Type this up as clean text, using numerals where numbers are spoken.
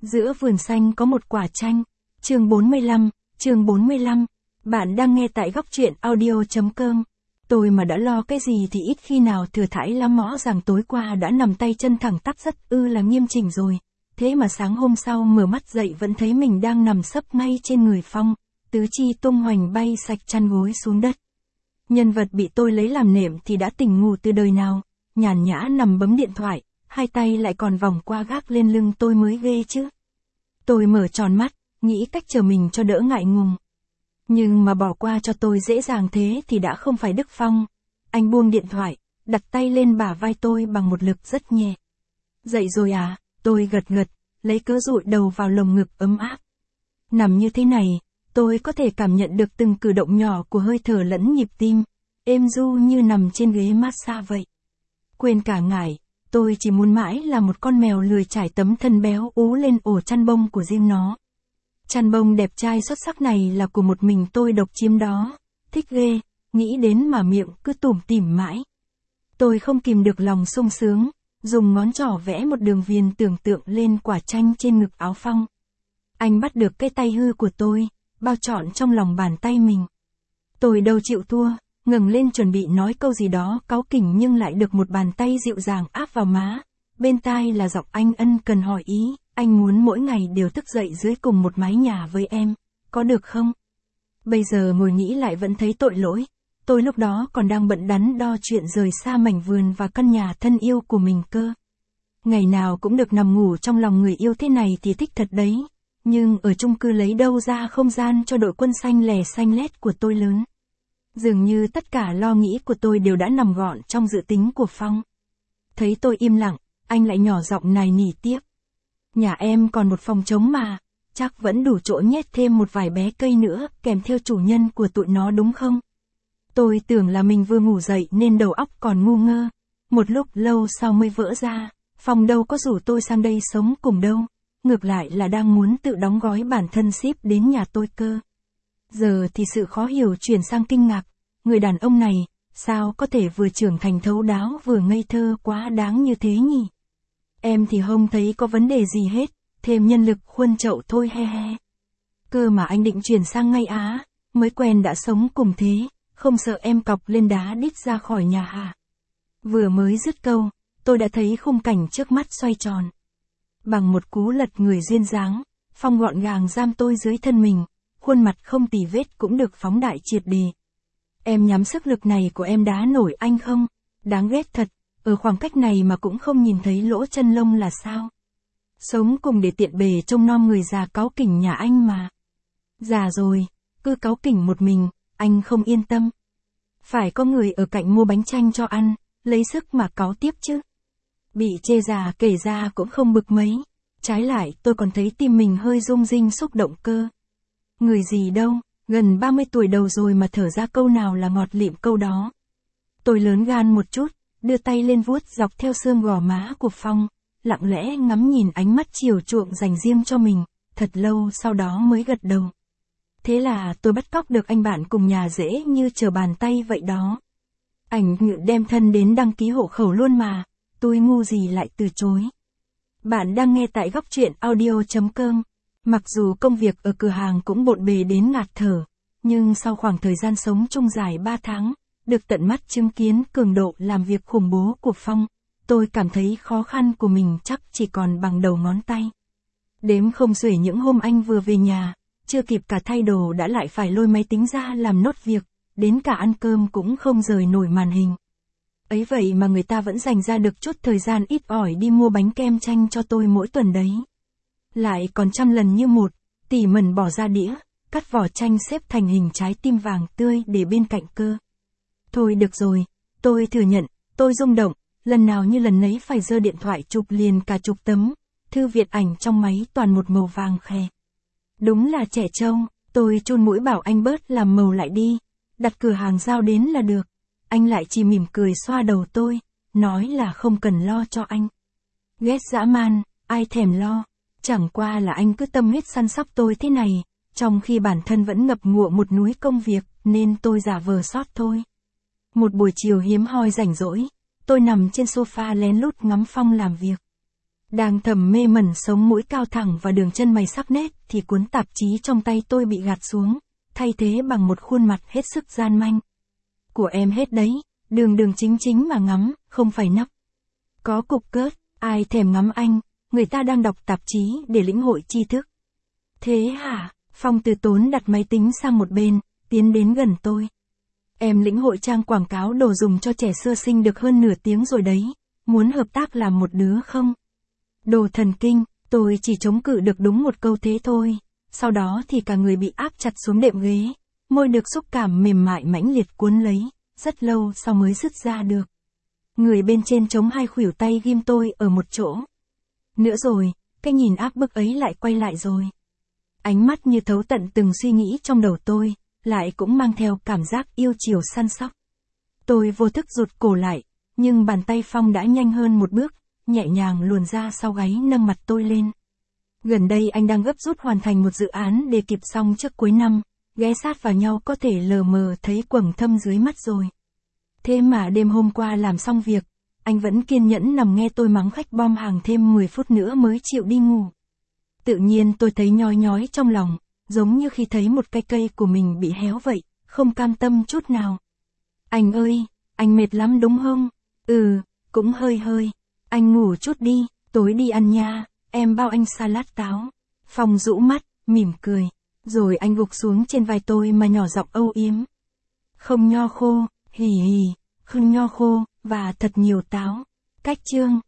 Giữa vườn xanh có một quả chanh. Chương 45. Bạn đang nghe tại góc truyện audio.com. Tôi mà đã lo cái gì thì ít khi nào thừa thãi lắm mõ rằng tối qua đã nằm tay chân thẳng tắp rất là nghiêm chỉnh rồi. Thế mà sáng hôm sau mở mắt dậy vẫn thấy mình đang nằm sấp ngay trên người Phong, tứ chi tung hoành bay sạch chăn gối xuống đất. Nhân vật bị tôi lấy làm nệm thì đã tỉnh ngủ từ đời nào, nhàn nhã nằm bấm điện thoại, hai tay lại còn vòng qua gác lên lưng tôi mới ghê chứ. Tôi mở tròn mắt, nghĩ cách chờ mình cho đỡ ngại ngùng. Nhưng mà bỏ qua cho tôi dễ dàng thế thì đã không phải Đức Phong. Anh buông điện thoại, đặt tay lên bả vai tôi bằng một lực rất nhẹ. Dậy rồi à? Tôi gật gật, lấy cớ dụi đầu vào lồng ngực ấm áp. Nằm như thế này, tôi có thể cảm nhận được từng cử động nhỏ của hơi thở lẫn nhịp tim, êm du như nằm trên ghế massage vậy. Quên cả ngại, tôi chỉ muốn mãi là một con mèo lười trải tấm thân béo ú lên ổ chăn bông của riêng nó. Chăn bông đẹp trai xuất sắc này là của một mình tôi độc chiếm đó, thích ghê, nghĩ đến mà miệng cứ tủm tỉm mãi. Tôi không kìm được lòng sung sướng, dùng ngón trỏ vẽ một đường viền tưởng tượng lên quả chanh trên ngực áo Phong. Anh bắt được cái tay hư của tôi, bao trọn trong lòng bàn tay mình. Tôi đâu chịu thua, ngẩng lên chuẩn bị nói câu gì đó cáu kỉnh nhưng lại được một bàn tay dịu dàng áp vào má. Bên tai là giọng anh ân cần hỏi ý, anh muốn mỗi ngày đều thức dậy dưới cùng một mái nhà với em, có được không? Bây giờ ngồi nghĩ lại vẫn thấy tội lỗi, tôi lúc đó còn đang bận đắn đo chuyện rời xa mảnh vườn và căn nhà thân yêu của mình cơ. Ngày nào cũng được nằm ngủ trong lòng người yêu thế này thì thích thật đấy, nhưng ở chung cư lấy đâu ra không gian cho đội quân xanh lè xanh lét của tôi lớn. Dường như tất cả lo nghĩ của tôi đều đã nằm gọn trong dự tính của Phong. Thấy tôi im lặng, anh lại nhỏ giọng nài nỉ tiếp. Nhà em còn một phòng trống mà, chắc vẫn đủ chỗ nhét thêm một vài bé cây nữa kèm theo chủ nhân của tụi nó đúng không? Tôi tưởng là mình vừa ngủ dậy nên đầu óc còn ngu ngơ. Một lúc lâu sau mới vỡ ra, Phong đâu có rủ tôi sang đây sống cùng đâu. Ngược lại là đang muốn tự đóng gói bản thân ship đến nhà tôi cơ. Giờ thì sự khó hiểu chuyển sang kinh ngạc. Người đàn ông này, sao có thể vừa trưởng thành thấu đáo vừa ngây thơ quá đáng như thế nhỉ? Em thì không thấy có vấn đề gì hết, thêm nhân lực khuôn chậu thôi he he. Cơ mà anh định chuyển sang ngay á, mới quen đã sống cùng thế, không sợ em cọc lên đá đít ra khỏi nhà hả? Vừa mới dứt câu, tôi đã thấy khung cảnh trước mắt xoay tròn. Bằng một cú lật người duyên dáng, Phong gọn gàng giam tôi dưới thân mình, khuôn mặt không tì vết cũng được phóng đại triệt đề. Em nhắm sức lực này của em đá nổi anh không? Đáng ghét thật, ở khoảng cách này mà cũng không nhìn thấy lỗ chân lông là sao? Sống cùng để tiện bề trông nom người già cáu kỉnh nhà anh mà. Già rồi, cứ cáu kỉnh một mình, anh không yên tâm. Phải có người ở cạnh mua bánh chanh cho ăn, lấy sức mà cáu tiếp chứ. Bị chê già kể ra cũng không bực mấy. Trái lại tôi còn thấy tim mình hơi rung rinh xúc động cơ. Người gì đâu, gần 30 tuổi đầu rồi mà thở ra câu nào là ngọt lịm câu đó. Tôi lớn gan một chút, đưa tay lên vuốt dọc theo xương gò má của Phong, lặng lẽ ngắm nhìn ánh mắt chiều chuộng dành riêng cho mình, thật lâu sau đó mới gật đầu. Thế là tôi bắt cóc được anh bạn cùng nhà dễ như trở bàn tay vậy đó. Ảnh đem thân đến đăng ký hộ khẩu luôn mà, tôi ngu gì lại từ chối. Bạn đang nghe tại góc truyện audio.com. Mặc dù công việc ở cửa hàng cũng bộn bề đến ngạt thở, nhưng sau khoảng thời gian sống chung dài 3 tháng, được tận mắt chứng kiến cường độ làm việc khủng bố của Phong, tôi cảm thấy khó khăn của mình chắc chỉ còn bằng đầu ngón tay. Đếm không xuể những hôm anh vừa về nhà, chưa kịp cả thay đồ đã lại phải lôi máy tính ra làm nốt việc, đến cả ăn cơm cũng không rời nổi màn hình. Ấy vậy mà người ta vẫn dành ra được chút thời gian ít ỏi đi mua bánh kem chanh cho tôi mỗi tuần đấy. Lại còn trăm lần như một, tỉ mẩn bỏ ra đĩa, cắt vỏ chanh xếp thành hình trái tim vàng tươi để bên cạnh cơ. Thôi được rồi, tôi thừa nhận, tôi rung động, lần nào như lần nấy phải giơ điện thoại chụp liền cả chục tấm, thư viện ảnh trong máy toàn một màu vàng khè. Đúng là trẻ trâu, tôi chun mũi bảo anh bớt làm màu lại đi, đặt cửa hàng giao đến là được. Anh lại chỉ mỉm cười xoa đầu tôi, nói là không cần lo cho anh. Ghét dã man, ai thèm lo, chẳng qua là anh cứ tâm huyết săn sóc tôi thế này, trong khi bản thân vẫn ngập ngụa một núi công việc, nên tôi giả vờ sót thôi. Một buổi chiều hiếm hoi rảnh rỗi, tôi nằm trên sofa lén lút ngắm Phong làm việc. Đang thầm mê mẩn sống mũi cao thẳng và đường chân mày sắc nét thì cuốn tạp chí trong tay tôi bị gạt xuống, thay thế bằng một khuôn mặt hết sức gian manh. Của em hết đấy, đường đường chính chính mà ngắm, không phải nấp. Có cục cớt, ai thèm ngắm anh, người ta đang đọc tạp chí để lĩnh hội tri thức. Thế hả? Phong từ tốn đặt máy tính sang một bên, tiến đến gần tôi. Em lĩnh hội trang quảng cáo đồ dùng cho trẻ sơ sinh được hơn nửa tiếng rồi đấy, muốn hợp tác làm một đứa không? Đồ thần kinh, tôi chỉ chống cự được đúng một câu thế thôi, sau đó thì cả người bị áp chặt xuống đệm ghế, môi được xúc cảm mềm mại mãnh liệt cuốn lấy, rất lâu sau mới dứt ra được. Người bên trên chống hai khuỷu tay ghim tôi ở một chỗ. Nữa rồi, cái nhìn áp bức ấy lại quay lại rồi. Ánh mắt như thấu tận từng suy nghĩ trong đầu tôi, lại cũng mang theo cảm giác yêu chiều săn sóc. Tôi vô thức rụt cổ lại, nhưng bàn tay Phong đã nhanh hơn một bước, nhẹ nhàng luồn ra sau gáy nâng mặt tôi lên. Gần đây anh đang gấp rút hoàn thành một dự án để kịp xong trước cuối năm, ghé sát vào nhau có thể lờ mờ thấy quầng thâm dưới mắt rồi. Thế mà đêm hôm qua làm xong việc, anh vẫn kiên nhẫn nằm nghe tôi mắng khách bom hàng thêm 10 phút nữa mới chịu đi ngủ. Tự nhiên tôi thấy nhói nhói trong lòng, giống như khi thấy một cái cây của mình bị héo vậy, không cam tâm chút nào. Anh ơi, anh mệt lắm đúng không? Ừ, cũng hơi hơi. Anh ngủ chút đi, tối đi ăn nha, em bao anh salad táo. Phong rũ mắt, mỉm cười. Rồi anh gục xuống trên vai tôi mà nhỏ giọng âu yếm. Không nho khô, hì hì, không nho khô, và thật nhiều táo. Cách chương